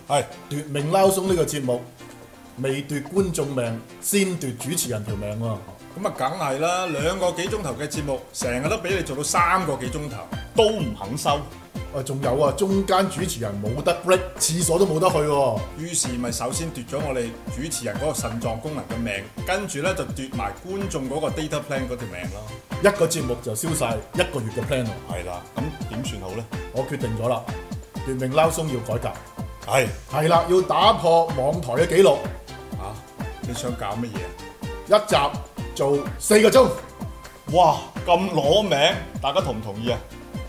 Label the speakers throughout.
Speaker 1: 係奪命撈鬆呢個節目，未奪觀眾命，先奪主持人條命喎。
Speaker 2: 咁啊，梗係啦，2個幾鐘頭嘅節目，成日都俾你做到3個幾鐘頭，
Speaker 3: 都唔肯收。
Speaker 1: 仲有啊，中間主持人冇得 break，廁所都冇得去喎。
Speaker 2: 於是咪首先奪咗我哋主持人嗰個腎臟功能嘅命，跟住咧就奪埋觀眾嗰個 data plan 嗰條命咯。
Speaker 1: 一個節目就燒晒1個月嘅 plan 喎。
Speaker 3: 係啦，咁點算好咧？
Speaker 1: 我決定咗啦，奪命撈鬆要改革。
Speaker 3: 係
Speaker 1: 啦，要打破網台嘅紀錄。
Speaker 2: 你想搞乜嘢？
Speaker 1: 一集做4個鐘。
Speaker 3: 哇，咁攞命，大家同唔同意啊？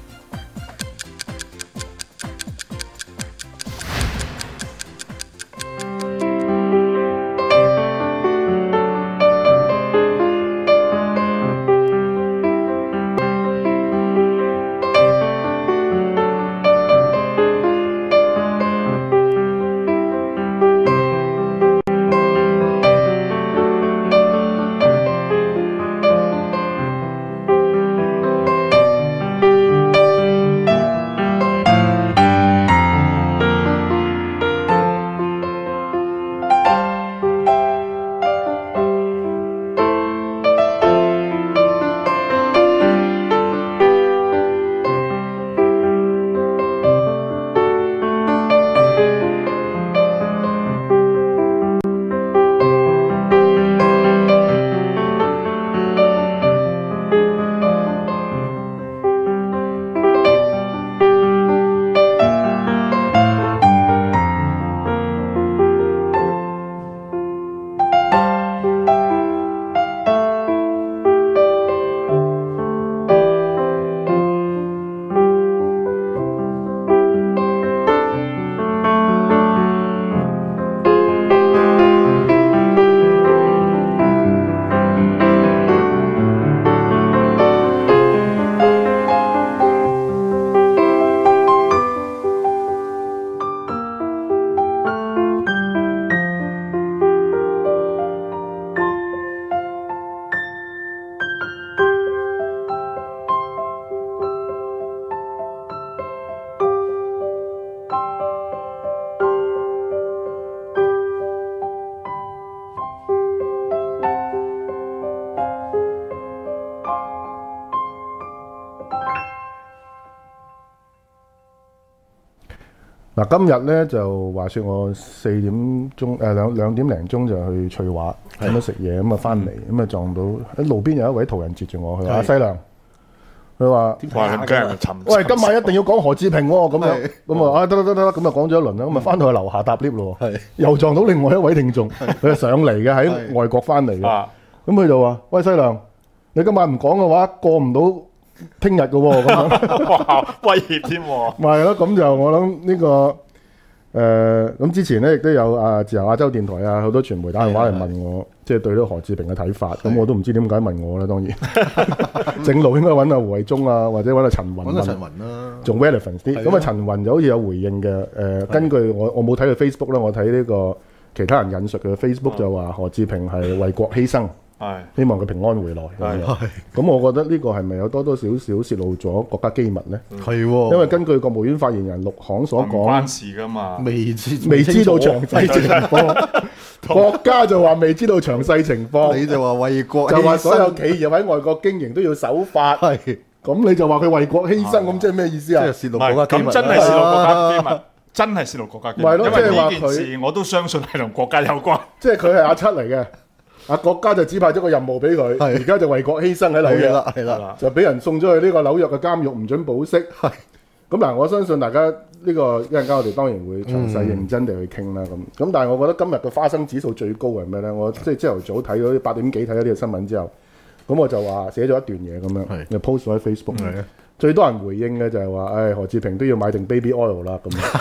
Speaker 4: 嗱，今日咧就話説我4點鐘2點零鐘就去翠華咁樣食嘢，咁啊翻嚟咁啊撞到喺路邊有一位途人截住我，佢話：阿西良，佢話
Speaker 3: 咁驚沉。
Speaker 4: 喂，今晚一定要講何志平喎，咁樣咁啊得，咁啊講咗一輪啦，咁啊翻到去樓下搭 lift 咯，又撞到另外一位聽眾，佢係上嚟嘅，喺外國翻嚟嘅，咁佢就話：喂，西良，你今晚唔講嘅話，過唔到聽日嘅喎，咁樣
Speaker 3: 哇，威脅添喎。
Speaker 4: 咪係咯，咁就我諗呢個咁之前咧亦都有自由亞洲電台啊，好多傳媒打電話嚟問我，即係對呢個何志平嘅睇法，咁我都唔知點解問我啦，當然正路應該揾阿胡慧中啊，或者揾阿陳雲，
Speaker 5: 揾阿陳雲啦，
Speaker 4: 仲 relevant 啲。咁啊陳雲就好似有回應嘅，根據我冇睇佢 Facebook 啦，我睇呢個其他人引述嘅 Facebook 就話何志平係為國犧牲。希望佢平安回來。咁我覺得呢個係咪有多多少少泄露咗國家機密呢？
Speaker 5: 係，
Speaker 4: 因為根據國務院發言人陸慷所講，
Speaker 3: 唔關事噶嘛，
Speaker 4: 未知道詳細情況。國家就話未知道詳細情況，
Speaker 5: 你就話為國，
Speaker 4: 就話所有企業喺外國經營都要守法。係，咁你就話佢為國犧牲，咁即係咩意思啊？
Speaker 5: 即係泄露國家機密。
Speaker 3: 咁真係泄露國家機密，真係泄露國家機密。因為呢件事我都相信係同國家有關。即係佢係阿七嚟嘅。國家就指派咗個任務俾佢，而家就為國犧牲喺紐約，
Speaker 5: 係啦，
Speaker 4: 就俾人送咗去呢個紐約嘅監獄，唔准保釋。咁嗱，我相信大家呢個一陣間我哋當然會詳細認真地去傾啦。咁但係我覺得今日嘅花生指數最高係咩咧？我即係朝頭早睇咗8點幾睇咗呢個新聞之後，咁我就話寫咗一段嘢咁樣，就 post 咗喺 Facebook。最多人回應嘅就係話，何志平都要買定 baby oil 啦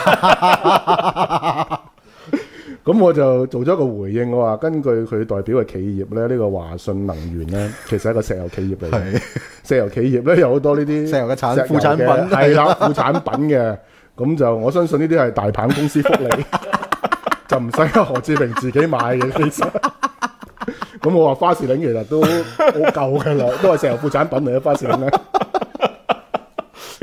Speaker 4: 咁。咁我就做咗一個回應，我話根據佢代表嘅企業咧，呢個華信能源咧，其實係一個石油企業嚟嘅。石油企業咧有好多呢啲
Speaker 5: 石油嘅副產品，
Speaker 4: 係啦，副產品嘅。咁就我相信呢啲係大棒公司福利，就唔使何志平自己買嘅。其實，咁我話花士嶺其實都好舊㗎啦，都係石油副產品嚟嘅花士嶺咧。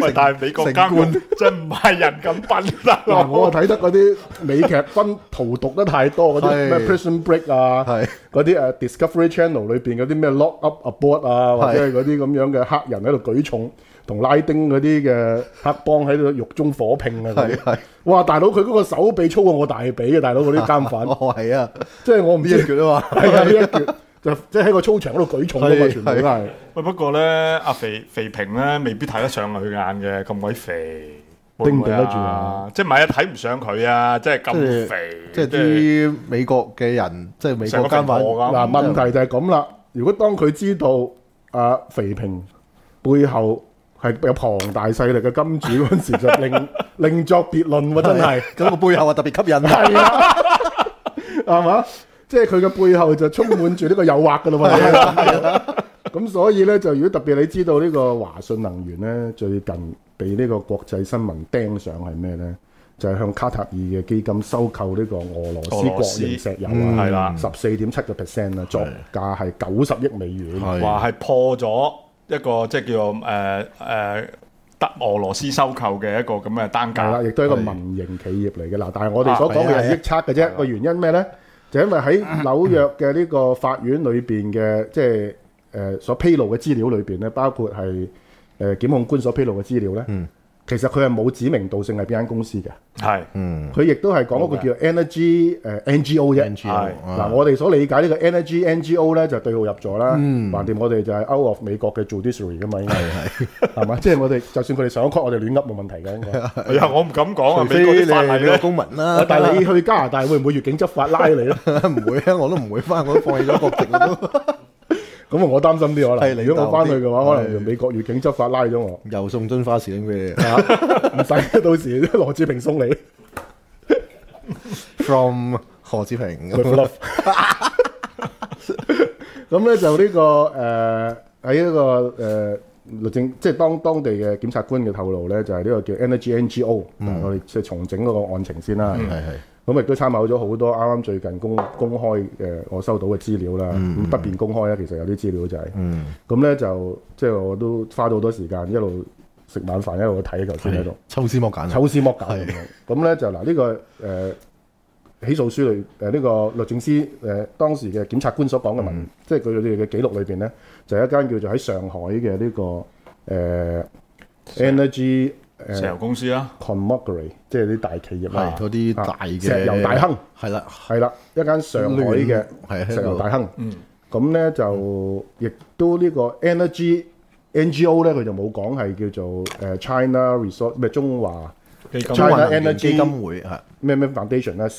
Speaker 2: 喂，但係美國監獄真唔係人咁笨得
Speaker 4: 嗱，我睇得嗰啲美劇荼毒得太多，嗰啲咩 Prison Break 啊，嗰啲Discovery Channel 裏邊嗰啲咩 Lock Up Aboard 啊，或者係嗰啲咁樣嘅黑人喺度舉重，同拉丁嗰啲嘅黑幫喺度獄中火拼啊！哇，大佬佢嗰個手臂粗過我大髀嘅，大佬嗰啲監犯。
Speaker 5: 係啊，
Speaker 4: 即係我唔知
Speaker 5: 一橛啊嘛，
Speaker 4: 係啊，呢一橛就即係喺個操場嗰度舉重啊嘛，全部都係。
Speaker 2: 喂，不過咧，阿肥平咧未必睇得上佢眼嘅，咁鬼肥。
Speaker 4: 頂唔頂得住啊？
Speaker 2: 即係唔係啊？睇唔上佢啊！即係咁肥，
Speaker 5: 即係啲美國嘅人，即係美國監犯。
Speaker 4: 嗱，問題就係咁啦。如果當佢知道阿肥平背後係有龐大勢力嘅金主嗰陣時，就另作別論喎，真係。
Speaker 5: 咁個背後啊特別吸引。
Speaker 4: 係啊，係嘛？即係佢嘅背後就充滿住呢個誘惑㗎啦嘛。咁所以咧，就如果特別你知道呢個華信能源咧，最近被呢個國際新聞釘上係咩咧？就係向卡塔爾嘅基金收購呢個俄羅斯國營石油啊，係啦，14.7% 啊，作價係90億美元，
Speaker 2: 話係破咗一個即係叫做德俄羅斯收購嘅一個咁嘅單價，
Speaker 4: 係啦，亦都係一個民營企業嚟嘅嗱。但係我哋所講嘅係臆測嘅啫，個原因咩咧？就因為喺紐約嘅呢個法院裏邊嘅即係所披露嘅資料裏邊咧，包括係檢控官所披露嘅資料咧，其實佢係冇指名道姓係邊間公司嘅，
Speaker 2: 係，
Speaker 4: 佢亦都係講嗰個叫 Energy NGO 啫，嗱我哋所理解呢個 Energy NGO 咧就對號入座啦，橫掂我哋就係 out of 美國嘅 judiciary 噶嘛，應該係嘛，即係我哋就算佢哋上咗 court，我哋亂噏冇問題嘅，應該。
Speaker 2: 係啊，我唔敢講啊，
Speaker 5: 美國啲法例美國公民啦，
Speaker 4: 但係你去加拿大會唔會越境執法拉你咧？
Speaker 5: 唔會啊，我都唔會翻，我都放棄咗國籍都。
Speaker 4: 咁啊，我擔心啲可能。如果我翻去嘅話，可能用美國越境執法拉咗我。
Speaker 5: 又送樽花士拎俾你，
Speaker 4: 唔使到時羅志平送你。
Speaker 5: From 何志平。
Speaker 4: 咁咧就呢個喺呢個律政，即係當地嘅檢察官嘅透露咧，就係呢個叫 Energy NGO。我哋即係重整嗰個案情先啦。咁亦都參考咗好多啱啱最近公開我收到嘅資料啦。咁不便公開啦，其實有啲資料就係。咁咧就即係我都花咗好多時間，一路食晚飯一路去睇頭先喺度。
Speaker 5: 抽絲剝繭。
Speaker 4: 咁咧就嗱呢個起訴書裏呢個律政司當時嘅檢察官所講嘅文，即係佢哋嘅記錄裏邊咧，就係一間叫做喺上海嘅呢個Energy。
Speaker 2: 石油公司啦
Speaker 4: ，Conglomerate 即係啲大企業啦，
Speaker 5: 嗰啲大嘅
Speaker 4: 石油大亨，係啦，一間上海嘅石油大亨。咁咧就亦都呢個 Energy NGO 咧，佢就冇講係叫做China Resource 咩中華 China Energy 基金會咩 Foundation 啦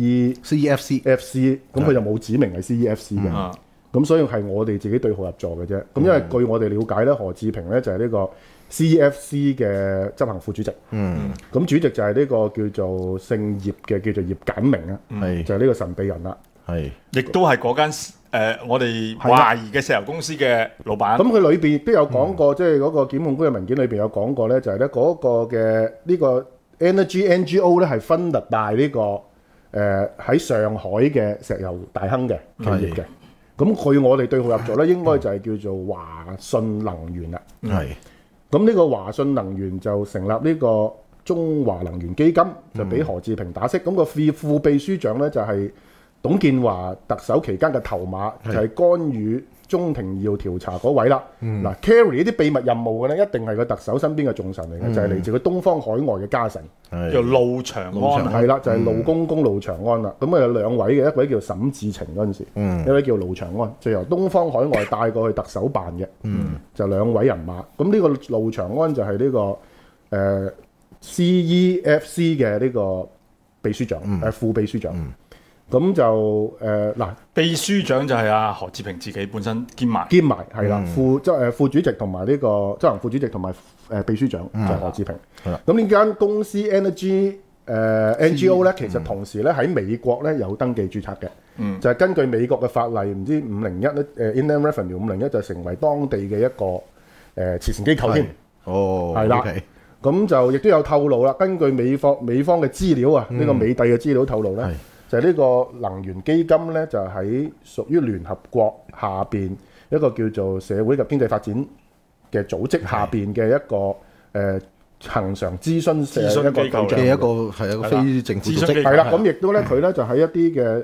Speaker 4: CEFC，咁佢就冇指明係 CEFC 嘅。咁所以係我哋自己對號入座嘅啫。咁因為據我哋了解咧，何志平咧就係呢個CEFC 嘅執行副主席，咁主席就係呢個叫做姓葉嘅，叫做葉簡明啊，就係呢個神秘人啦，
Speaker 2: 亦都係嗰間我哋懷疑嘅石油公司嘅老闆。
Speaker 4: 咁佢裏邊都有講過，即係嗰個檢控官嘅文件裏邊有講過咧，就係咧嗰個嘅呢個 Energy NGO 咧係分特大呢個喺上海嘅石油大亨嘅企業嘅。咁據我哋對號入座咧，應該就係叫做華信能源啦。咁呢個華信能源就成立呢個中華能源基金，就俾何志平打識。咁個副秘書長咧就係董建華特首期間嘅頭馬，就係干預中庭要調查嗰位啦。嗱 carry 呢啲秘密任務嘅咧，一定係個特首身邊嘅重臣嚟嘅，就係嚟自佢東方海外嘅家臣，
Speaker 2: 叫陸長安。
Speaker 4: 係啦，就係陸公公陸長安啦。咁有兩位嘅，一位叫沈志晴嗰陣時，一位叫陸長安，就由東方海外帶過去特首辦嘅，就兩位人馬。咁呢個陸長安就係呢個CEFC 嘅呢個秘書長，副秘書長。咁就嗱，
Speaker 2: 秘書長就係阿何志平自己本身兼埋
Speaker 4: 係啦，副主席同埋呢個執行副主席同埋秘書長就係何志平。咁呢間公司 Energy NGO 咧，其實同時咧喺美國咧有登記註冊嘅，就係根據美國嘅法例，唔知501咧Inland Revenue 501就成為當地嘅一個慈善機構添。係啦。咁就亦都有透露啦，根據美方嘅資料啊，呢個美帝嘅資料透露咧。就係呢個能源基金咧，就喺屬於聯合國下邊一個叫做社會及經濟發展嘅組織下邊嘅一個恆常諮詢社一個對象
Speaker 5: 嘅一個非政府組織。
Speaker 4: 係啦，咁亦都咧佢咧就喺一啲嘅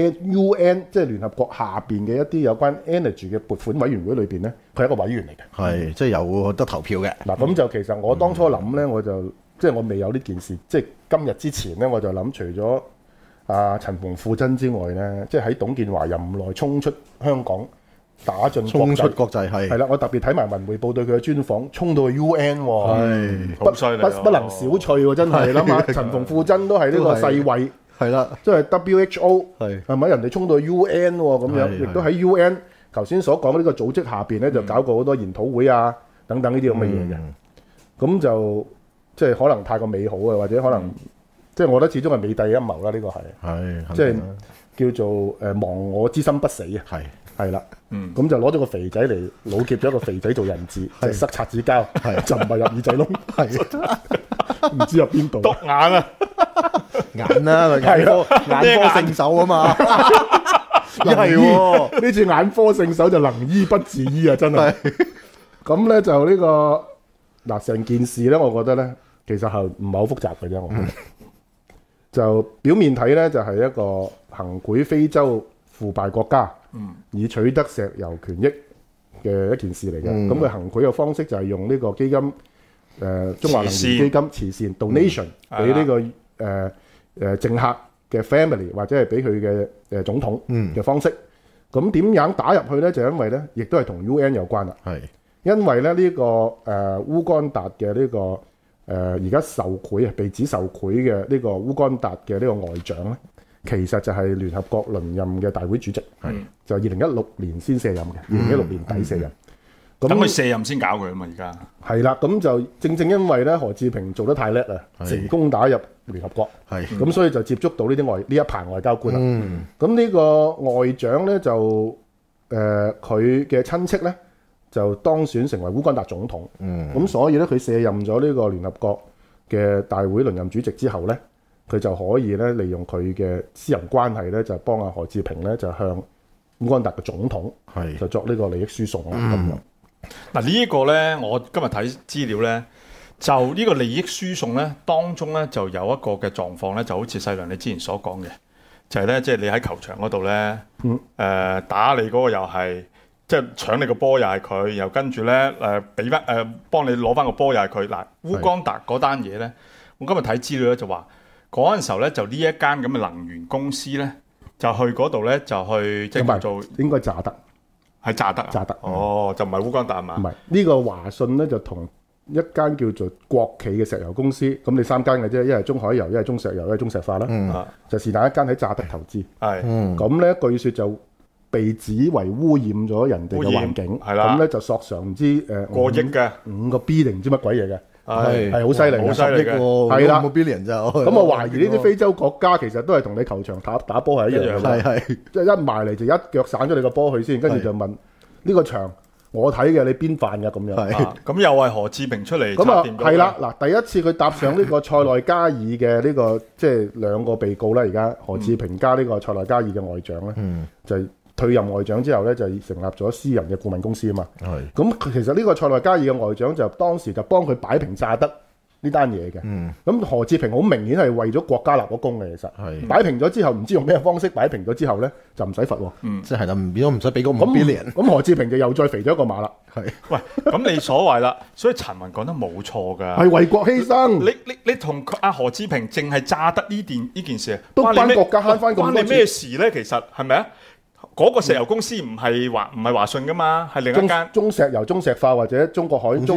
Speaker 4: UN 即係聯合國下邊嘅一啲有關 energy 嘅撥款委員會裏邊咧，佢係一個委員嚟嘅。
Speaker 5: 係即係有得投票嘅。
Speaker 4: 嗱，咁就其實我當初諗咧，我就即係我未有呢件事，即係今日之前咧，我就諗除咗陳馮富珍之外咧，即係喺董建華任內衝出香港打進
Speaker 5: 衝出國際係
Speaker 4: 啦，我特別睇埋文匯報對佢嘅專訪，衝到去 UN
Speaker 2: 係好犀利，
Speaker 4: 不能小覷喎，真係諗下陳馮富珍都係呢個世衛。係啦，即係 WHO 係咪？人哋衝到 UN 喎，咁樣亦都喺 UN 頭先所講呢個組織下邊咧，就搞過好多研討會啊等等呢啲咁嘅嘢嘅。咁就即係可能太過美好啊，或者可能即係我覺得始終係美帝嘅陰謀啦。呢個係即係叫做亡我之心不死啊。係啦，咁就攞咗個肥仔嚟老劫咗一個肥仔做人質，就塞擦紙膠，就唔係入耳仔窿，唔知入邊度？
Speaker 2: 篤眼啊！
Speaker 5: 眼啦，眼科聖手啊嘛，
Speaker 4: 係喎，呢次眼科聖手就能醫不自醫啊，真係。咁咧就呢個嗱，成件事咧，我覺得咧，其實係唔係好複雜嘅啫。我覺得就表面睇咧，就係一個行賄非洲腐敗國家，以取得石油權益嘅一件事嚟嘅。咁佢行賄嘅方式就係用呢個基金，中華能源基金慈善 donation 俾呢個政客嘅 family 或者係俾佢嘅總統嘅方式。咁點樣打入去咧？就因為咧，亦都係同 UN 有關啦。係因為咧呢個烏干達嘅呢個而家受賄啊，被指受賄嘅呢個烏干達嘅呢個外長咧，其實就係聯合國輪任嘅大會主席，就2016年先卸任嘅，2016年底卸任。
Speaker 2: 等佢卸任先搞佢啊嘛，而家
Speaker 4: 係啦，咁就正因為咧何志平做得太叻啦，成功打入聯合國，咁所以就接觸到呢一棚外交官啦。咁呢個外長咧就佢嘅親戚咧就當選成為烏干達總統，咁所以咧佢卸任咗呢個聯合國嘅大會輪任主席之後咧，佢就可以咧利用佢嘅私人關係咧就幫阿何志平咧就向烏干達嘅總統就作呢個利益輸送啦咁樣。
Speaker 2: 嗱呢一個咧，我今日睇資料咧，就呢個利益輸送咧，當中咧就有一個嘅狀況咧，就好似細良你之前所講嘅，就係咧，即係你喺球場嗰度咧，打你嗰個又係，即係搶你個波又係佢，又跟住咧俾翻幫你攞翻個波又係佢。嗱，烏干達嗰單嘢咧，我今日睇資料咧就話嗰陣時候咧，就呢一間咁嘅能源公司咧，就去嗰度咧就去即係做
Speaker 4: 應該炸得。
Speaker 2: 係炸得啊！
Speaker 4: 炸得
Speaker 2: 哦，就唔係烏干達嘛？
Speaker 4: 唔係呢個華信咧，就同一間叫做國企嘅石油公司，咁你三間嘅啫，一係中海油，一係中石油，一係中石化啦。就是但一間喺炸得投資。係。咁咧，據說就被指為污染咗人哋嘅環境。係啦。咁咧就索償唔知
Speaker 2: 過億嘅
Speaker 4: 5個 B 定唔知乜鬼嘢嘅。係好犀利，
Speaker 2: 好犀利嘅。
Speaker 4: 係啦
Speaker 5: ，5 billion 就
Speaker 4: 咁我懷疑呢啲非洲國家其實都係同你球場打波係一樣嘅，係即係一埋嚟就一腳散咗你個波去先，跟住就問呢個場我睇嘅你邊範嘅咁樣。
Speaker 2: 咁又係何志平出嚟
Speaker 4: 咁啊，係啦嗱，第一次佢搭上呢個塞內加爾嘅呢個即係兩個被告啦，而家何志平加呢個塞內加爾嘅外長咧，就退任外長之後咧，就成立咗私人嘅顧問公司啊嘛。咁其實呢個塞內加爾嘅外長就當時就幫佢擺平炸得呢單嘢嘅。咁何志平好明顯係為咗國家立咗功嘅，其實擺平咗之後，唔知用咩方式擺平咗之後咧，就唔使罰喎。即係啦，變咗唔使俾嗰5 billion。咁何志平就又再肥咗一個馬啦。
Speaker 2: 喂，咁你所謂啦，所以陳雲講得冇錯㗎。
Speaker 4: 係為國犧牲。
Speaker 2: 你同阿何志平淨係炸得呢件事，
Speaker 4: 都關國家慳翻咁多錢。
Speaker 2: 關你咩事咧？其實係咪啊？嗰個石油公司唔係華信噶嘛，係另一間
Speaker 4: 中石油、中石化或者中國海油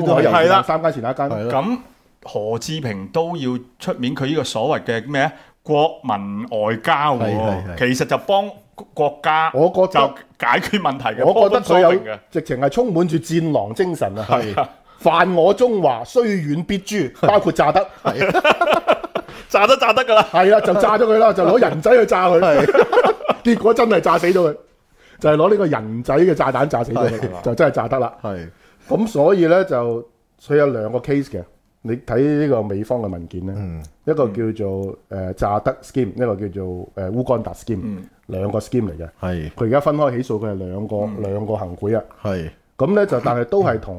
Speaker 4: 3間前一間。
Speaker 2: 咁何志平都要出面，佢呢個所謂嘅咩啊國民外交喎，其實就幫國家，
Speaker 4: 我覺得
Speaker 2: 就解決問題嘅。
Speaker 4: 我覺得佢有直情係充滿住戰狼精神啊！係犯我中華，雖遠必誅，包括炸得，
Speaker 2: 炸得㗎啦。
Speaker 4: 係啦，就炸咗佢啦，就攞人仔去炸佢。結果真係炸死咗佢，就係攞呢個人仔嘅炸彈炸死咗佢，就真係炸得啦。係咁，所以咧就佢有兩個 case 嘅。你睇呢個美方嘅文件咧，一個叫做炸得 scheme， 一個叫做烏干達 scheme，兩個 scheme 嚟嘅。係佢而家分開起訴，佢係兩個行賄啊。係咁咧就，但係都係同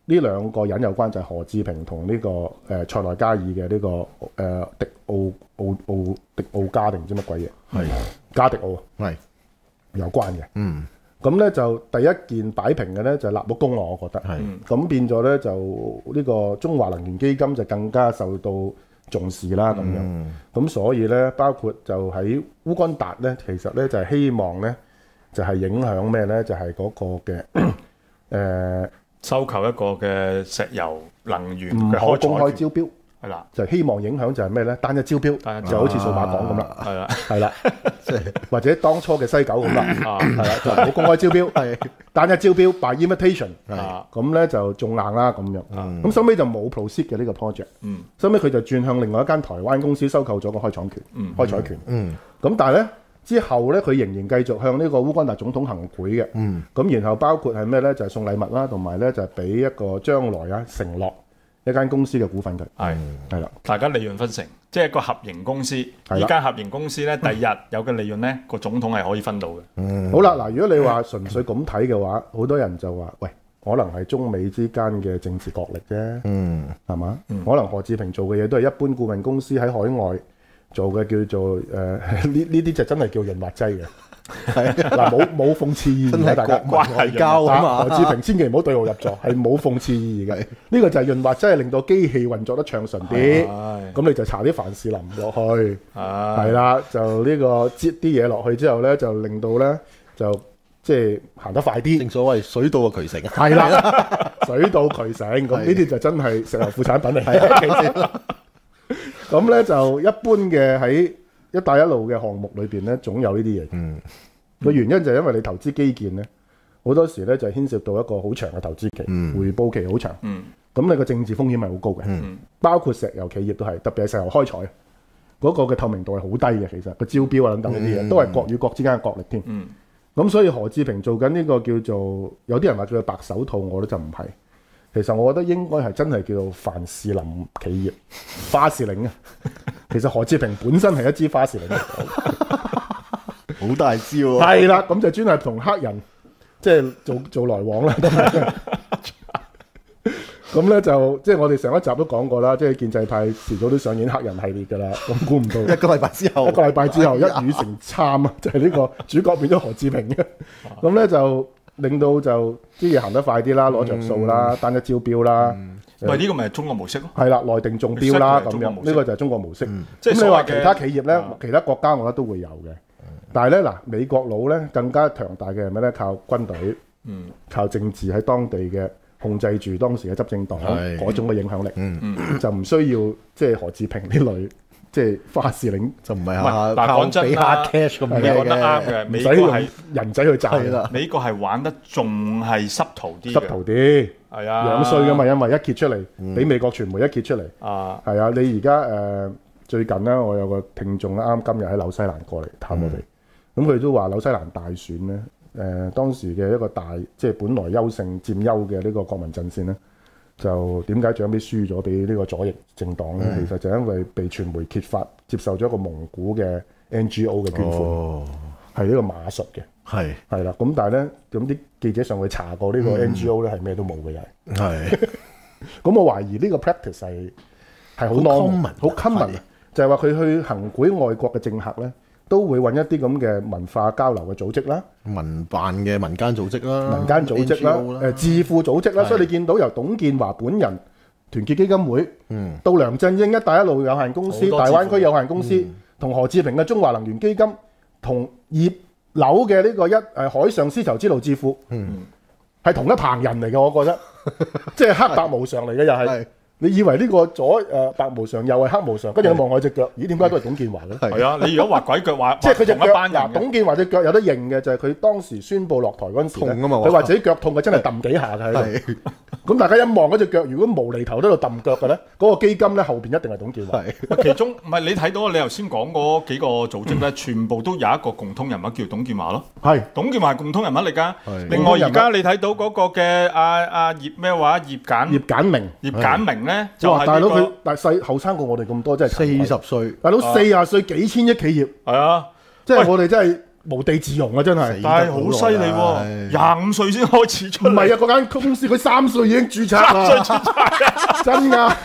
Speaker 4: 呢兩個人有關，就係何志平同呢個塞內加爾嘅呢個迪奧加定唔知乜鬼嘢，
Speaker 5: 係
Speaker 4: 加迪奧
Speaker 5: 係
Speaker 4: 有關嘅。咁咧就第一件擺平嘅咧就係立木工我覺得係。咁變咗咧就呢個中華能源基金就更加受到重視啦咁樣。咁所以咧包括就喺烏干達咧，其實咧就係希望咧就係影響咩咧？就係嗰個嘅
Speaker 2: 收購一個嘅石油能源
Speaker 4: 唔
Speaker 2: 嘅
Speaker 4: 可公開招標，
Speaker 2: 係啦，
Speaker 4: 就希望影響就係咩咧？單一招標，就好似數碼港咁啦，
Speaker 2: 係啦，
Speaker 4: 係啦，即係或者當初嘅西九咁啦，係啦，就唔好公開招標，係單一招標 by invitation，咁咧就中硬啦咁樣。咁收尾就冇 proceed 嘅呢個 project，收尾佢就轉向另外一間台灣公司收購咗個開採權，開採權。咁但係咧。之後咧，佢仍然繼續向呢個烏干達總統行賄嘅。咁然後包括係咩咧？就係送禮物啦，同埋咧就係俾一個將來承諾一間公司嘅股份佢。係啦，
Speaker 2: 大家利潤分成，即係一個合營公司。呢間合營公司咧，第日有嘅利潤咧，個總統係可以分到嘅。
Speaker 4: 好啦，嗱，如果你話純粹咁睇嘅話，好多人就話：喂，可能係中美之間嘅政治角力啫。係嘛？可能何志平做嘅嘢都係一般顧問公司喺海外做嘅，叫做呢啲就真係叫潤滑劑嘅。嗱，冇諷刺意義嘅，大家
Speaker 5: 關係交啊嘛。
Speaker 4: 何志平千祈唔好對號入座，係冇諷刺意義嘅。呢個就係潤滑劑，令到機器運作得暢順啲。咁你就搽啲凡士林落去，係啦，就呢個擠啲嘢落去之後咧，就令到咧就即係行得快啲。
Speaker 5: 正所謂水到渠成。
Speaker 4: 係啦，水到渠成。咁呢啲就真係石油副產品嚟嘅。咁咧就一般嘅喺一帶一路嘅項目裏邊咧，總有呢啲嘢。個原因就係因為你投資基建咧，好多時咧就牽涉到一個好長嘅投資期，回報期好長。咁你個政治風險係好高嘅，包括石油企業都係，特別係石油開採嗰個嘅透明度係好低嘅。其實個招標啊等等呢啲嘢都係國與國之間嘅角力添。咁所以何志平做緊呢個叫做有啲人話叫做白手套，我覺得就唔係。其實我覺得應該係真係叫做凡士林企業，花士令啊。其實何志平本身係一支花士令，
Speaker 5: 好大招喎。
Speaker 4: 係啦，咁就專係同黑人即係做來往啦。咁咧就即係我哋上一集都講過啦，即係建制派遲早都上演黑人系列㗎啦。咁估唔到
Speaker 5: 一個禮拜之後
Speaker 4: 一語成讖啊，就係呢個主角變咗何志平嘅。咁咧就令到就啲嘢行得快啲啦，攞着數啦，單一招標啦。
Speaker 2: 喂，呢個咪係中國模式咯？
Speaker 4: 係啦，內定中標啦咁樣，呢個就係中國模式。咁你話其他企業咧，其他國家我覺得都會有嘅。但係咧嗱，美國佬咧更加強大嘅係咩咧？靠軍隊，靠政治喺當地嘅控制住當時嘅執政黨嗰種嘅影響力，就唔需要即係何志平呢類。即係花士令就唔係
Speaker 2: 嗱，講真啦，你講得啱嘅，美國係
Speaker 4: 人仔去賺啦。
Speaker 2: 美國係玩得仲係濕圖啲，
Speaker 4: 濕圖啲
Speaker 2: 係啊，
Speaker 4: 樣衰噶嘛，因為一揭出嚟，俾美國傳媒一揭出嚟，係啊，你而家最近咧，我有個聽眾啱今日喺紐西蘭過嚟探我哋，咁佢都話紐西蘭大選咧，當時嘅一個大即係本來優勝佔優嘅呢個國民陣線咧。就點解最後尾輸咗俾呢個左翼政黨咧？其實就因為被傳媒揭發接受咗一個蒙古嘅 NGO 嘅捐款，係呢個馬術嘅，係啦。咁但係咧，咁啲記者上去查過呢個 NGO 咧，係咩都冇嘅又係。咁我懷疑呢個 practice 係好 normal 好 common，就係話佢去行賄外國嘅政客咧。都會揾一啲咁嘅文化交流嘅組織啦，
Speaker 5: 民辦嘅民間組織啦，
Speaker 4: 民間組織啦，智庫組織啦，所以你見到由董建華本人團結基金會，到梁振英一帶一路有限公司、大灣區有限公司，同何志平嘅中華能源基金，同葉劉嘅呢個海上絲綢之路智庫，係同一棚人嚟嘅，我覺得，即係黑白無常嚟嘅又係。你以為呢個白無常又係黑無常，跟住你望我隻腳，咦？點解都係董建華咧？
Speaker 2: 係啊！你如果畫鬼腳話，
Speaker 4: 即係佢隻腳，董建華隻腳有得認嘅，就係佢當時宣佈落台嗰陣時咧，佢話自己腳痛嘅，真係揼幾下嘅喺度。咁大家一望嗰隻腳，如果無厘頭喺度揼腳嘅咧，嗰個基金咧後邊一定係董建華。
Speaker 2: 其中唔係你睇到你頭先講嗰幾個組織咧，全部都有一個共通人物叫董建華咯。係董建華係共通人物嚟㗎。另外而家你睇到嗰個嘅葉咩話葉簡明咧，就係
Speaker 4: 大佬佢但細後生過我哋咁多，真係
Speaker 5: 40歲。
Speaker 4: 大佬40歲幾千億企業，
Speaker 2: 係啊，
Speaker 4: 即係我哋真係無地自容啊！真係，
Speaker 2: 但係好犀利喎，25歲先開始出嚟。
Speaker 4: 唔係啊，嗰間公司佢3歲已經註冊啦，真㗎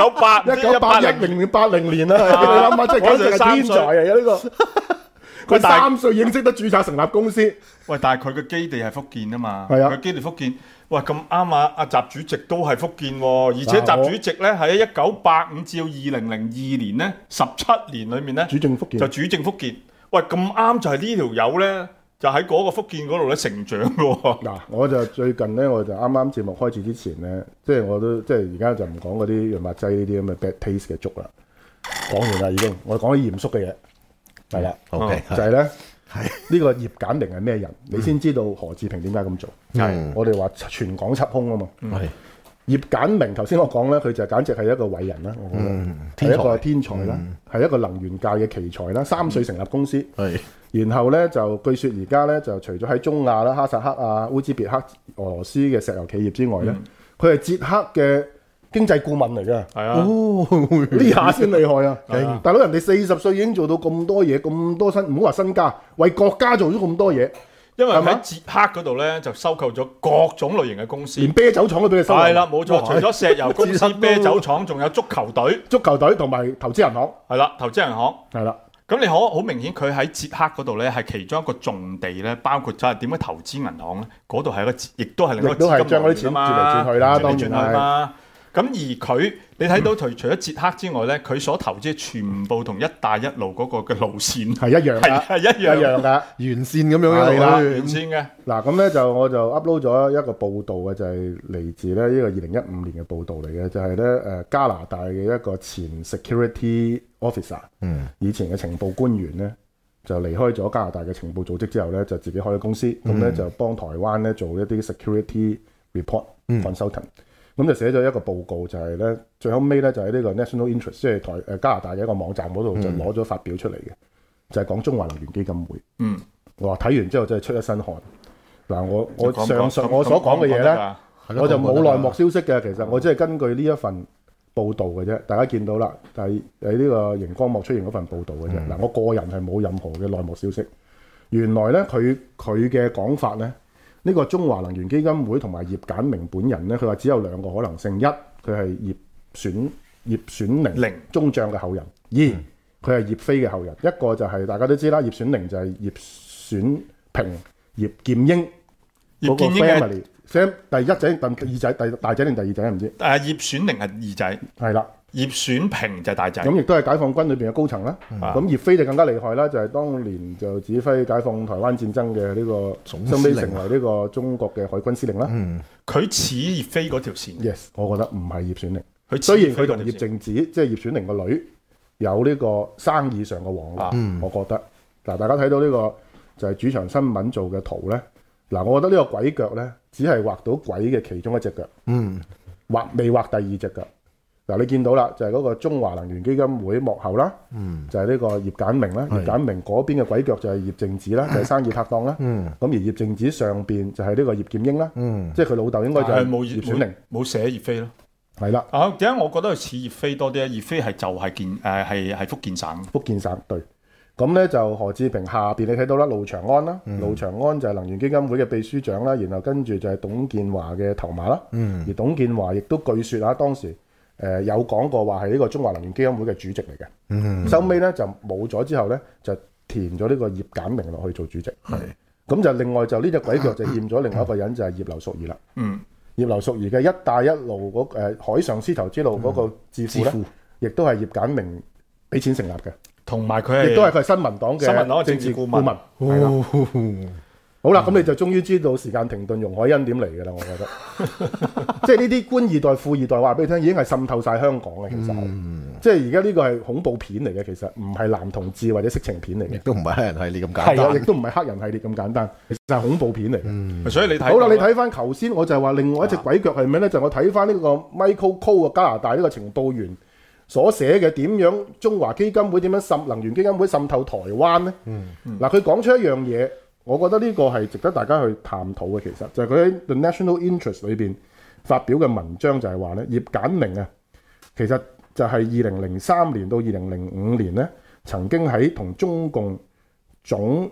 Speaker 4: ！1981年80年啦，你諗下，真係簡直係天才嚟嘅呢個。佢3歲已經識得註冊成立公司。
Speaker 2: 喂，但係佢嘅基地係福建啊嘛，
Speaker 4: 係啊，
Speaker 2: 佢基地福建。喂，咁啱啊！阿習主席都係福建喎，而且習主席咧喺1985至2002年咧17年裏面咧，
Speaker 4: 主政福建。
Speaker 2: 喂，咁啱就係呢條友咧，就喺嗰個福建嗰度咧成長嘅喎。
Speaker 4: 嗱，我就最近咧，我就啱啱節目開始之前咧，即係我都即係而家就唔講嗰啲潤滑劑呢啲咁嘅 bad taste 嘅粥啦。講完啦已經，我講啲嚴肅嘅嘢，係啦
Speaker 5: ，OK，
Speaker 4: 就係咧。呢個葉簡明係咩人？你先知道何志平點解咁做。我哋話全港緝兇啊嘛。葉簡明頭先我講咧，佢就簡直係一個偉人啦，我覺得係一個天才啦，係一個能源界嘅奇才啦。3歲成立公司，然後咧就據說而家咧就除咗喺中亞啦、哈薩克啊、烏茲別克、俄羅斯嘅石油企業之外咧，佢係捷克嘅經濟顧問嚟㗎。
Speaker 2: 係啊，
Speaker 4: 呢下先厲害啊！大佬人哋40歲已經做到咁多嘢，咁多身，唔好話身家，為國家做咗咁多嘢。
Speaker 2: 因為喺捷克嗰度咧就收購咗各種類型嘅公司，
Speaker 4: 連啤酒廠都俾佢收購。
Speaker 2: 係啦，冇錯，除咗石油公司、啤酒廠，仲有足球隊
Speaker 4: 同埋投資銀行。
Speaker 2: 係啦，投資銀行
Speaker 4: 係啦。
Speaker 2: 咁你好明顯，佢喺捷克嗰度咧係其中一個重地咧，包括就係點樣投資銀行咧，嗰度係一個，亦都係另一個資金
Speaker 4: 將嗰啲錢轉嚟轉去啦，當然係。
Speaker 2: 咁而佢，你睇到除咗捷克之外咧，佢所投資全部同一帶一路嗰個嘅路線
Speaker 4: 係一樣㗎，
Speaker 2: 係一樣㗎，
Speaker 5: 沿線咁樣
Speaker 4: 係啦，
Speaker 2: 沿線嘅。
Speaker 4: 嗱咁咧就我就 upload 咗一個報道嘅，就係嚟自咧呢個2015年嘅報道嚟嘅，就係咧加拿大嘅一個前 security officer，以前嘅情報官員咧就離開咗加拿大嘅情報組織之後咧，就自己開咗公司，咁咧就幫台灣咧做一啲 security report consultant。咁就寫咗一個報告，就係咧最後尾咧就喺呢個 National Interest， 即係加拿大嘅一個網站嗰度就攞咗發表出嚟嘅，就係講中華能源基金會。我話睇完之後真係出一身汗。嗱，我上述我所講嘅嘢咧，我就冇內幕消息嘅，其實我只係根據呢一份報導嘅啫。大家見到啦，但係喺呢個熒光幕出現嗰份報導嘅啫。嗱，我個人係冇任何嘅內幕消息。原來咧佢嘅講法咧。呢個中華能源基金會同埋葉簡明本人咧，佢話只有2個可能性：一，佢係葉選寧中將嘅後人；二，佢係葉飛嘅後人。一個就係大家都知啦，葉選寧就係葉選平、葉劍英嗰個 family。第一仔、第二仔、大仔定第二仔唔知。
Speaker 2: 葉選寧係二仔，係啦。葉選平就係大仔，
Speaker 4: 咁亦都係解放軍裏邊嘅高層啦。咁葉飛就更加厲害啦，就係當年就指揮解放台灣戰爭嘅呢個，後尾成為呢個中國嘅海軍司令啦。
Speaker 2: 佢似葉飛嗰條線。Yes，
Speaker 4: 我覺得唔係葉選寧。雖然佢同葉靜子，即係葉選寧個女，有呢個生意上嘅往來。我覺得嗱，大家睇到呢個就係主場新聞做嘅圖咧。嗱，我覺得呢個鬼腳咧，只係畫到鬼嘅其中一隻腳。未畫第二隻腳。嗱，你見到啦，就係嗰個中華能源基金會幕後啦，就係呢個葉簡明啦。葉簡明嗰邊嘅鬼腳就係葉靜子啦，就係生意拍檔啦。咁而葉靜子上邊就係呢個葉劍英啦，即係佢老豆應該就係葉選寧，
Speaker 2: 冇寫葉飛咯。係啦。點解我覺得佢似葉飛多啲咧？葉飛係就係係福建省。福建省對。咁咧就何志平下邊你睇到啦，盧長安啦，盧長安就係能源基金會嘅秘書長啦，然後跟住就係董建華嘅頭馬啦。而董建華亦都據說啊，當時。有講過話係呢個中華能源基金會嘅主席嚟嘅，收尾咧就冇咗之後咧就填咗呢個葉簡明落去做主席，咁就另外就呢隻鬼腳就欠咗另外一個人就係葉劉淑儀啦。葉劉淑儀嘅一帶一路海上絲綢之路嗰個智庫咧，亦都係葉簡明俾錢成立嘅，同埋佢亦都係佢係新民黨嘅政治顧問。好啦，咁你就終於知道時間停頓容海恩點嚟嘅啦，我覺得，即係呢啲官二代、富二代話俾你聽，已經係滲透晒香港嘅，其實，即係而家呢個係恐怖片嚟嘅，其實唔係男同志或者色情片嚟嘅，亦都唔係黑人系列咁簡單，係啊，亦都唔係黑人系列咁簡單，其實係恐怖片嚟嘅。所以你睇好啦，你睇翻頭先，我就係話另外一隻鬼腳係咩咧？就我睇翻呢個 Michael Cole 加拿大呢個情報員所寫嘅點樣中華基金會點樣能源基金會滲透台灣咧？嗱，佢講出一樣嘢。我覺得呢個係值得大家去探討嘅，其實就係佢喺 The National Interest 裏邊發表嘅文章就係話咧，葉簡明啊，其實就係2003年到2005年咧，曾經喺同中共總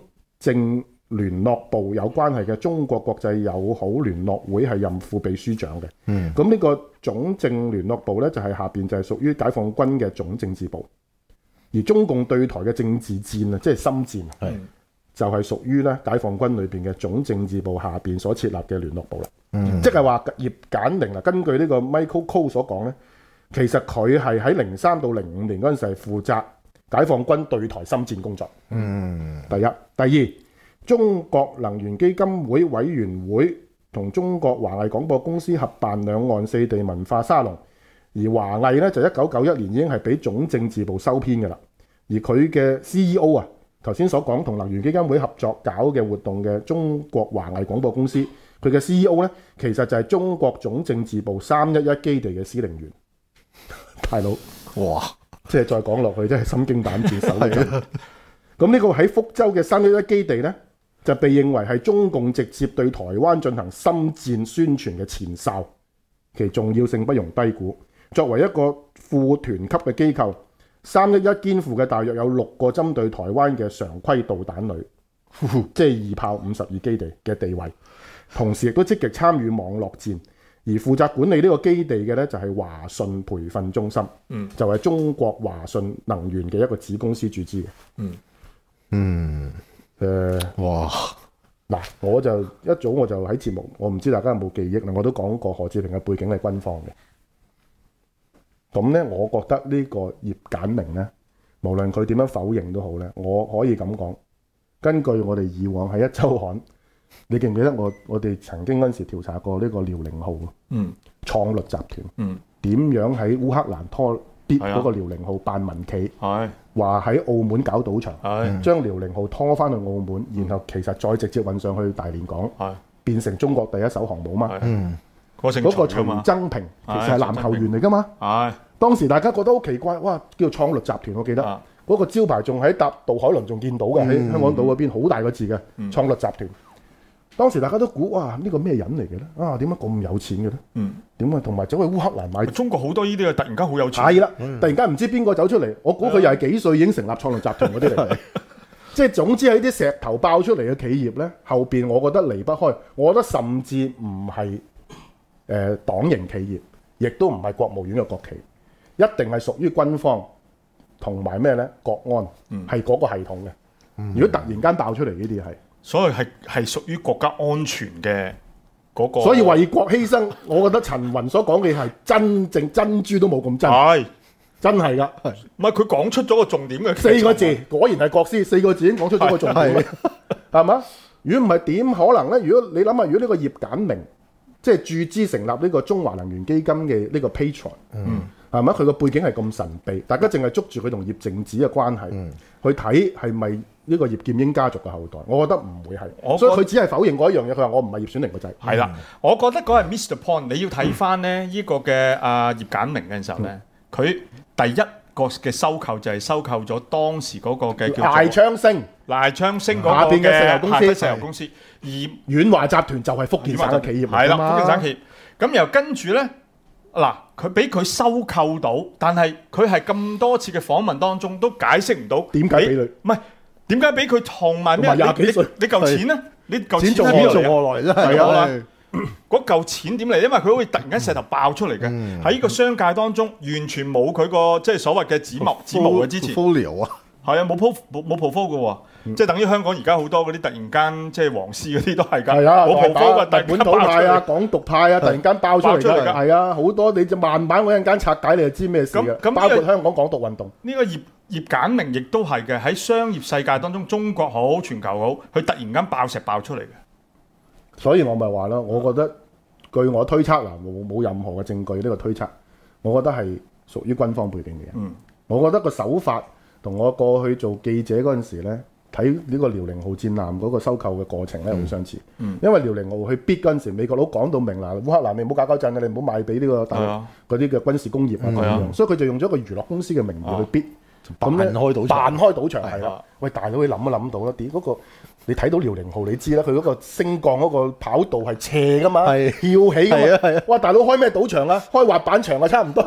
Speaker 4: 政聯絡部有關係嘅中國國際友好聯絡會係任副秘書長嘅。咁呢個總政聯絡部咧就係下邊就係屬於解放軍嘅總政治部，而中共對台嘅政治戰啊，即係心戰，就係屬於咧解放軍裏邊嘅總政治部下邊所設立嘅聯絡部啦。即係話葉簡寧啊，根據呢個 Michael Cole 所講咧，其實佢係喺03到05年嗰陣時係負責解放軍對台心戰工作。第一，第二。中國能源基金會委員會同中國華藝廣播公司合辦兩岸四地文化沙龍，而華藝咧就1991年已經係俾總政治部收編嘅啦。而佢嘅 CEO 啊，頭先所講同能源基金會合作搞嘅活動嘅中國華藝廣播公司，佢嘅 CEO 咧其實就係中國總政治部311基地嘅司令員。大佬，哇！即係再講落去真係心驚膽戰手緊。咁呢個喺福州嘅311基地咧，就被認為係中共直接對台灣進行心戰宣傳嘅前哨，其重要性不容低估。作為一個副團級嘅機構，311肩負嘅大約有6個針對台灣嘅常規導彈旅，即係2炮52基地嘅地位，同時亦都積極參與網絡戰。而負責管理呢個基地嘅呢，就係華信培訓中心，就係中國華信能源嘅一個子公司注資嘅。哇！嗱，我就一早我就喺節目，我唔知大家有冇記憶啦。我都講過何志平嘅背景係軍方嘅。咁咧，我覺得呢個葉簡寧咧，無論佢點樣否認都好咧，我可以咁講。根據我哋以往喺一週刊，你記唔記得我哋曾經嗰陣時調查過呢個遼寧號創律集團點樣喺烏克蘭拖啲嗰個遼寧號扮民企？話喺澳門搞賭場，將遼寧號拖翻去澳門，然後其實再直接運上去大連港，變成中國第一艘航母嘛。嗰個徐增平其實係籃球員嚟噶嘛。當時大家覺得好奇怪，哇！叫創律集團，我記得嗰個招牌仲喺搭渡海輪仲見到嘅，喺香港島嗰邊好大個字嘅創律集團。當時大家都估哇，呢個咩人嚟嘅咧？啊，點解咁有錢嘅咧？點啊？同埋走去烏克蘭買。中國好多呢啲啊，突然間好有錢。係啦，突然間唔知邊個走出嚟，我估佢又係幾歲已經成立創律集團嗰啲嚟。即係總之喺啲石頭爆出嚟嘅企業咧，後邊我覺得離不開，我覺得甚至唔係黨營企業，亦都唔係國務院嘅國企，一定係屬於軍方同埋咩咧？國安係嗰個系統嘅。如果突然間爆出嚟呢啲係。所以係屬於國家安全嘅嗰個，所以為國犧牲，我覺得陳雲所講嘅係真正珍珠都冇咁真，係真係㗎，唔係佢講出咗個重點嘅4個字，果然係國師4個字已經講出咗個重點，係嘛？如果唔係點可能咧？如果你諗下，如果呢個葉簡寧即係注資成立呢個中華能源基金嘅呢個 patron，係咪？佢個背景係咁神秘，大家淨係捉住佢同葉靜子嘅關係去睇係咪？呢個葉劍英家族嘅後代，我覺得唔會係，所以佢只係否認嗰一樣嘢。佢話我唔係葉選寧個仔。係啦，我覺得嗰係 miss the point。你要睇翻咧呢個嘅葉簡寧嘅時候咧，佢第一個嘅收購就係收購咗當時嗰個嘅叫賴昌星嗰個下邊嘅石油公司，而遠華集團就係福建省嘅企業嚟㗎嘛。福建省企業咁，又跟住咧嗱，佢俾佢收購到，但係佢係咁多次嘅訪問當中都解釋唔到點解俾佢唔係。點解俾佢同埋咩？你嚿錢咧？你嚿錢從邊度嚟？真係啊！嗰嚿錢點嚟？因為佢會突然間石頭爆出嚟嘅，喺呢個商界當中完全冇佢個即係所謂嘅指模嘅支持。portfolio 啊，係啊，冇 portfolio 嘅喎，即係等於香港而家好多嗰啲突然間即係黃絲嗰啲都係㗎。係啊，冇 portfolio 嘅，本土派啊、港獨派啊，突然間爆出嚟㗎。係啊，好多你就慢慢嗰陣間拆解，你就知咩事嘅。包括香港港獨運動呢個葉簡寧亦都係嘅，喺商業世界當中，中國好、全球好，佢突然間爆出嚟嘅。所以我咪話啦，我覺得據我推測啦，冇任何嘅證據呢個推測，我覺得係屬於軍方背景嘅人。我覺得個手法同我過去做記者嗰陣時咧，睇呢個遼寧號戰艦嗰個收購嘅過程咧，好相似。因為遼寧號去 bid 嗰陣時，美國佬講到明啦，烏克蘭你唔好搞震啊，你唔好賣俾呢個大陸嗰啲嘅軍事工業啊咁樣，所以佢就用咗一個娛樂公司嘅名義去 bid。扮開賭場係啦，喂大佬你諗都諗到啦，點嗰個你睇到遼寧號你知啦，佢嗰個升降嗰個跑道係斜噶嘛，翹起噶嘛，哇大佬開咩賭場啊？開滑板場啊，差唔多。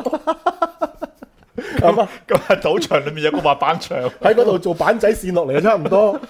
Speaker 4: 咁啊，賭場裏面有個滑板場，喺嗰度做板仔線落嚟啊，差唔多。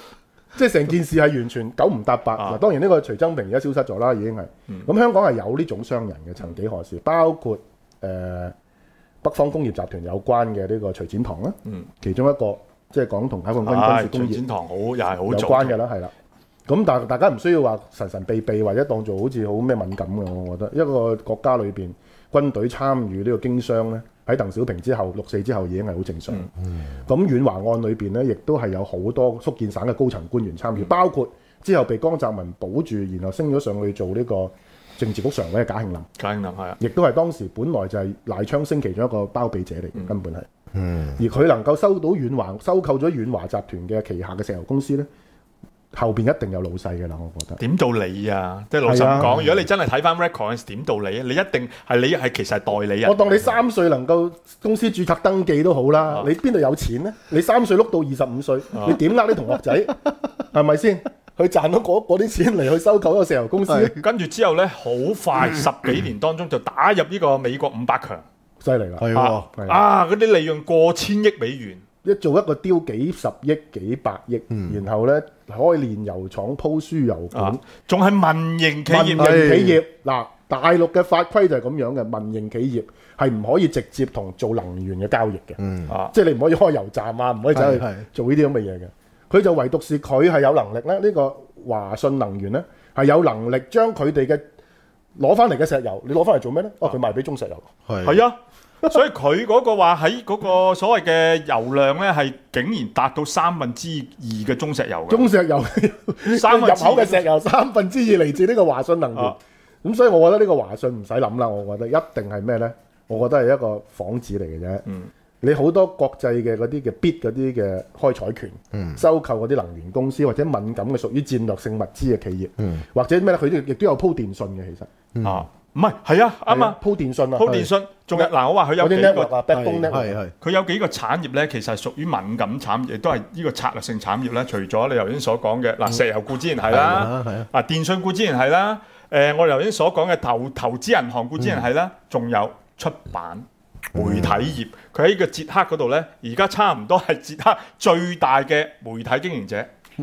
Speaker 4: 即係成件事係完全九唔搭八。嗱，當然呢個徐增平而家消失咗啦，已經係。咁香港係有呢種商人嘅，曾幾何時，包括北方工業集團有關嘅呢個徐展堂啦，其中一個即係講同解放軍軍事工業
Speaker 2: 徐展堂又係好
Speaker 4: 有關嘅啦，係啦。咁但係大家唔需要話神秘秘或者當做好似好咩敏感嘅，我覺得一個國家裏邊軍隊參與呢個經商咧，喺鄧小平之後6·4之後已經係好正常。咁遠華案裏邊咧，亦都係有好多福建省嘅高層官員參與，包括之後被江澤民保住，然後升咗上去做呢個政治局常委嘅賈慶林。
Speaker 2: 賈慶林係啊，
Speaker 4: 亦都係當時本來就係賴昌星其中一個包庇者嚟嘅，根本係。而佢能夠收到遠華收購咗遠華集團嘅旗下嘅石油公司咧，後邊一定有老細嘅啦，我覺得。
Speaker 2: 點到你啊？即係老實講，如果你真係睇翻 record，點到你啊？你一定係你係其實係代理人。
Speaker 4: 我當你3歲能夠公司註冊登記都好啦，你邊度有錢咧？你3歲碌到25歲，你點呃啲同學仔？係咪先？佢賺到嗰啲錢嚟去收購一個石油公司，
Speaker 2: 跟住之後咧，好快10幾年當中就打入呢個美國500強，
Speaker 4: 犀利啦！
Speaker 5: 係
Speaker 2: 嗰啲利潤過千億美元。
Speaker 4: 做一個雕幾十億幾百億，然後咧開煉油廠鋪輸油管，
Speaker 2: 仲係民營企業。
Speaker 4: 民營企業嗱，大陸嘅法規就係咁樣嘅，民營企業係唔可以直接同做能源嘅交易嘅，即係你唔可以開油站啊，唔可以走去做呢啲咁嘅嘢嘅。佢就唯獨是佢係有能力咧，呢個華信能源咧係有能力將佢哋嘅攞翻嚟嘅石油，你攞翻嚟做咩咧？佢賣俾中石油。
Speaker 2: 係啊。所以佢嗰個話喺嗰個所謂嘅油量咧，係竟然達到2/3嘅中石油嘅。中石油入口嘅石油2/3嚟自呢個華信能源。咁所以我覺得呢個華信唔使諗啦，我覺得一定係咩咧？我覺得係一個幌子嚟嘅啫。你好多國際嘅嗰啲嘅 bid 嗰啲嘅開採權，收購嗰啲能源公司或者敏感嘅屬於戰略性物資嘅企業，或者咩咧？佢亦都有鋪電信嘅，其實唔係，係啊，啱啊，鋪電信啊，鋪電信，仲有嗱，我話佢有幾個佢有幾個產業咧，其實係屬於敏感產業，亦都係呢個策略性產業咧。除咗你頭先所講嘅嗱，石油固然係啦，電信固然係啦，我哋頭先所講嘅投資銀行固然係啦，仲有出版媒體業，佢喺呢個捷克嗰度咧，而家差唔多係捷克最大嘅媒體經營者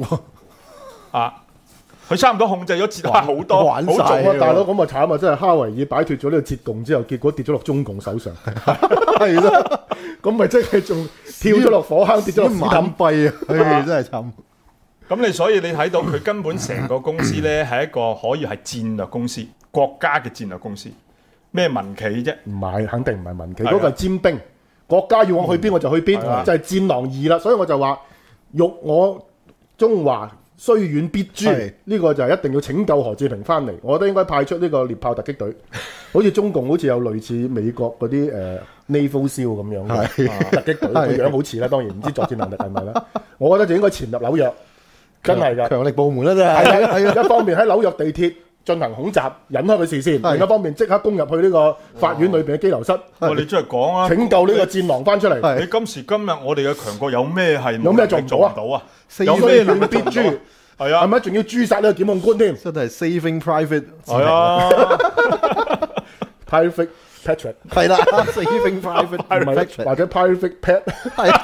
Speaker 2: 佢差唔多控制咗捷克好多，好重啊！大佬咁啊慘啊！真係哈維爾擺脱咗呢個捷共之後，結果跌咗落中共手上，係啦，咁咪即係仲跳咗落火坑，跌咗落史坦幣啊！真係慘。咁所以你睇到佢根本成個公司咧係一個可以係戰略公司，國家嘅戰略公司，咩民企啫？唔係，肯定唔係民企，嗰個係尖兵，國家要我去邊我就去邊，就係戰狼2啦。所以我就話，欲我中華雖遠必誅，呢個就係一定要拯救何志平翻嚟。我覺得應該派出呢個獵豹突擊隊，好似中共好似有類似美國嗰啲Naval SEAL 咁樣嘅突擊隊，個樣好似啦，當然唔知作戰能力係咪啦。我覺得就應該潛入紐約，真係㗎，強力部門啦真係。係一方面喺紐約地鐵進行恐襲，引開佢視線；另一方面即刻攻入去呢個法院裏邊嘅羈留室。你真係講啊，拯救呢個戰狼翻出嚟。你今時今日我哋嘅強國有咩係有咩做唔到啊？有咩能必誅？係啊，係咪仲要誅殺呢個檢控官添？真係 Saving Private 係啊 ，Private Patrick 係啦 ，Saving Private Patrick 或者 Private Pat 係。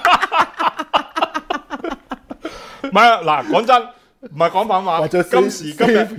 Speaker 2: 唔係啊，嗱，講真，唔係講反話。今時今日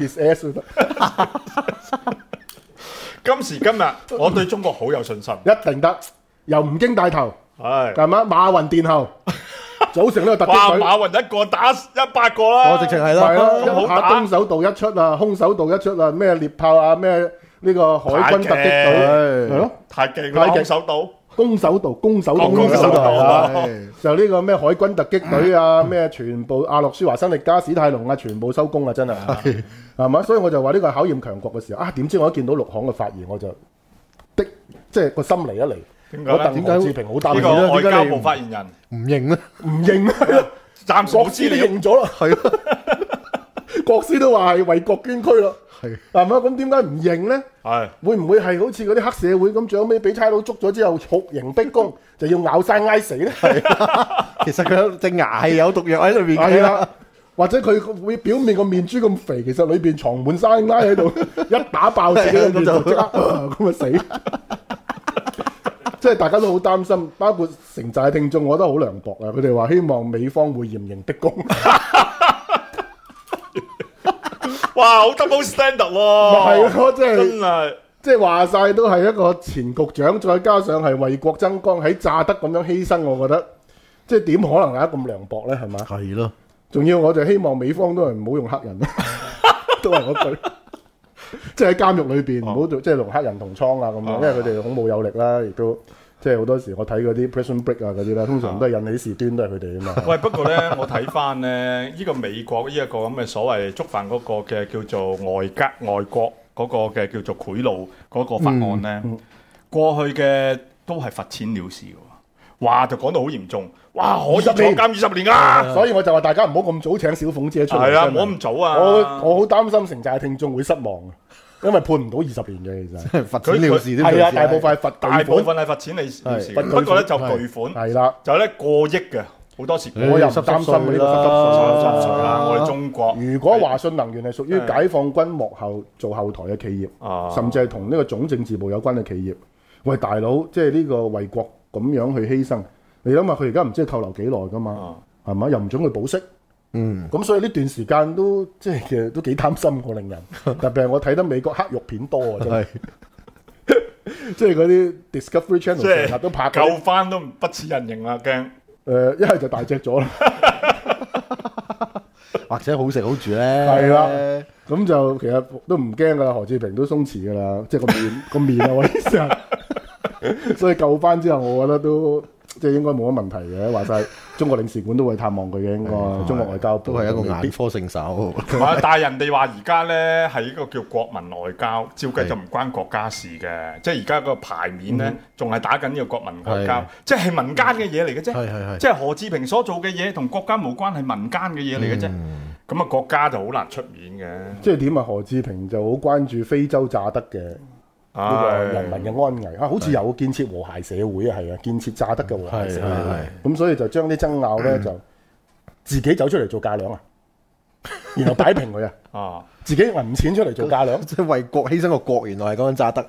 Speaker 2: 今時今日，我對中國好有信心，一定得。由吳京帶頭，係嘛？馬雲殿後。組成呢個突擊隊，馬雲一個打100個啦，我直情係啦，一下攻守道一出啊，空手道一出啊，咩獵豹啊，咩呢個海軍突擊隊，係咯，太勁啦，空手道，攻守道啊，就呢個咩海軍突擊隊啊，咩全部阿諾舒華辛力加史泰龍啊，全部收工啊，真係，係嘛？所以我就話呢個係考驗強國嘅時候啊，點知我一見到陸航嘅發言，我就即係個心嚟一嚟。點解何志平好擔心呢個外交部發言人唔認咧？唔認咧？暫時國師都認咗啦，係咯。國師都話係為國捐軀咯，係係嘛？咁點解唔認咧？係會唔會係好似嗰啲黑社會咁，最後尾俾差佬捉咗之後酷刑逼供，就要咬生挨死咧？係，其實佢隻牙係有毒藥喺裏邊嘅啦，或者佢會表面個面珠咁肥，其實裏邊藏滿生挨喺度，一打爆自己嘅面就即刻咁啊死！即係大家都好擔心，包括城寨聽眾，我覺得好涼薄啊！佢哋話希望美方會嚴刑逼供， 哇，好 double standard 喎！
Speaker 3: 係咯，
Speaker 2: 真係。
Speaker 3: 即係話晒都係一個前局長，再加上係為國爭光，喺乍得咁樣犧牲，我覺得即係點可能係咁涼薄咧？係嘛？
Speaker 5: 係咯，
Speaker 3: 仲要我就希望美方都係唔好用黑人，都係嗰句，即係喺監獄裏邊唔好做，即係同黑人同倉啊咁樣，因為佢哋恐怖有力啦，亦都即係好多時我睇嗰啲 Prison Break 啊嗰啲啦，通常都係引起事端都係佢哋啊嘛。
Speaker 2: 喂，不過咧，我睇翻咧，呢個美國呢一個咁嘅所謂觸犯嗰個嘅叫做外國。嗰個嘅叫做賄賂嗰個法案咧，過去嘅都係罰錢了事嘅喎，哇就講到好嚴重，哇可以坐監20年㗎，
Speaker 3: 所以我就話大家唔好咁早請小鳳姐出嚟。
Speaker 2: 係啊，唔好咁早啊！
Speaker 3: 我好擔心城寨聽眾會失望啊，因為判唔到20年嘅其實。
Speaker 5: 罰錢了事都
Speaker 3: 係啊，大部分係
Speaker 2: 罰錢了事，不過咧就巨款，
Speaker 3: 係啦，
Speaker 2: 就咧過億嘅。好多時
Speaker 3: 我又唔擔心呢個濕
Speaker 2: 碎啦！我哋中國，
Speaker 3: 如果華信能源係屬於解放軍幕後做後台嘅企業，甚至係同呢個總政治部有關嘅企業，喂大佬，即係呢個為國咁樣去犧牲，你諗下佢而家唔知扣留幾耐㗎嘛？係嘛？又唔準佢保釋，咁所以呢段時間都即係其實都幾擔心喎，令人特別係我睇得美國黑肉片多啊，真係，即係嗰啲 Discovery Channel 成日都拍，
Speaker 2: 救翻都不似人形啦，驚。
Speaker 3: 一係就大隻咗啦，
Speaker 5: 或者好食好住咧，
Speaker 3: 係啦，咁就其實都唔驚噶啦，何志平都鬆弛噶啦，即係個面啊，我意思係，所以救翻之後，我覺得都即係應該冇乜問題嘅。話晒中國領事館都會探望佢嘅，應該中國外交部
Speaker 5: 都係一個眼科聖手。
Speaker 2: 但係人哋話而家咧係一個叫國民外交，照計就唔關國家事嘅，即係而家個牌面咧仲係打緊呢個國民外交，即係民間嘅嘢嚟嘅啫。即係何志平所做嘅嘢同國家無關，係民間嘅嘢嚟嘅啫。咁啊國家就好難出面嘅。
Speaker 3: 即係點啊？何志平就好關注非洲乍得嘅呢個人民嘅安危啊，好似有建設和諧社會啊，係啊，建設乍得嘅和諧社會。咁所以就將啲爭拗咧就自己走出嚟做價量啊，然後擺平佢啊，自己揞錢出嚟做價量，
Speaker 5: 即係為國犧牲個國，原來係講緊乍得，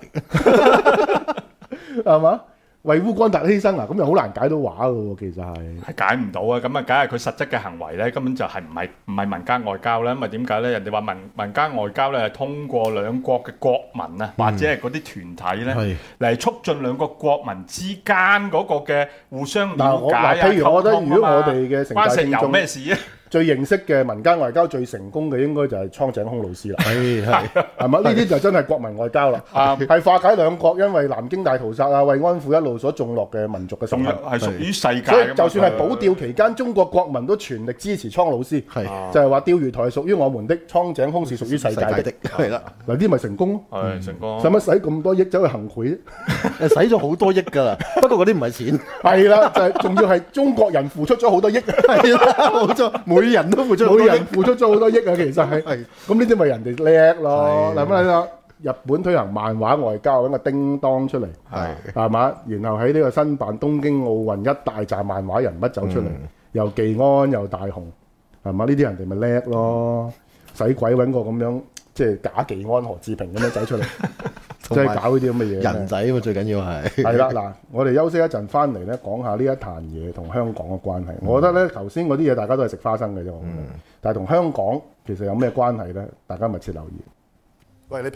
Speaker 3: 係嘛？為烏干達犧牲啊，咁又好難解到話嘅喎，其實係
Speaker 2: 解唔到啊！咁啊，梗係佢實質嘅行為咧，根本就係唔係民間外交咧？因為點解咧？人哋話民間外交咧係通過兩國嘅國民啊，或者係嗰啲團體咧嚟促進兩個國民之間嗰個嘅互相了解啊。
Speaker 3: 譬如我覺得，如果我哋嘅城寨聽眾
Speaker 2: 咩事啊？
Speaker 3: 最認識嘅民間外交最成功嘅應該就係蒼井空老師啦，係嘛？呢啲就真係國民外交啦，係化解兩國因為南京大屠殺啊、慰安婦一路所種落嘅民族嘅仇恨，
Speaker 2: 係屬於世界。
Speaker 3: 所以就算係保釣期間，中國國民都全力支持蒼老師，就係話釣魚台屬於我們的，蒼井空是屬於世界的，
Speaker 5: 係啦。
Speaker 3: 嗱啲咪成功咯，
Speaker 2: 係成功。
Speaker 3: 使乜使咁多億走去行賄啫？
Speaker 5: 使咗好多億㗎啦，不過嗰啲唔係錢，
Speaker 3: 係啦，就係仲要係中國人付出咗好多億，
Speaker 5: 係啦，冇錯，每人都付出。
Speaker 3: 每人付出咗好多億啊，其實係，咁呢啲咪人哋叻咯。嗱乜啦？日本推行漫畫外交，揾個叮當出嚟，係嘛？然後喺呢個申辦東京奧運一大紮漫畫人物走出嚟，又技安又大雄，係嘛？呢啲人哋咪叻咯，使鬼揾個咁樣即係假技安何志平咁樣走出嚟，即係搞呢啲咁嘅嘢。
Speaker 5: 人仔啊嘛，最緊要係。
Speaker 3: 係啦，嗱，我哋休息一陣，翻嚟咧講下呢一壇嘢同香港嘅關係。我覺得咧頭先嗰啲嘢大家都係食花生嘅啫，但係同香港其實有咩關係咧？大家密切留意。喂，你。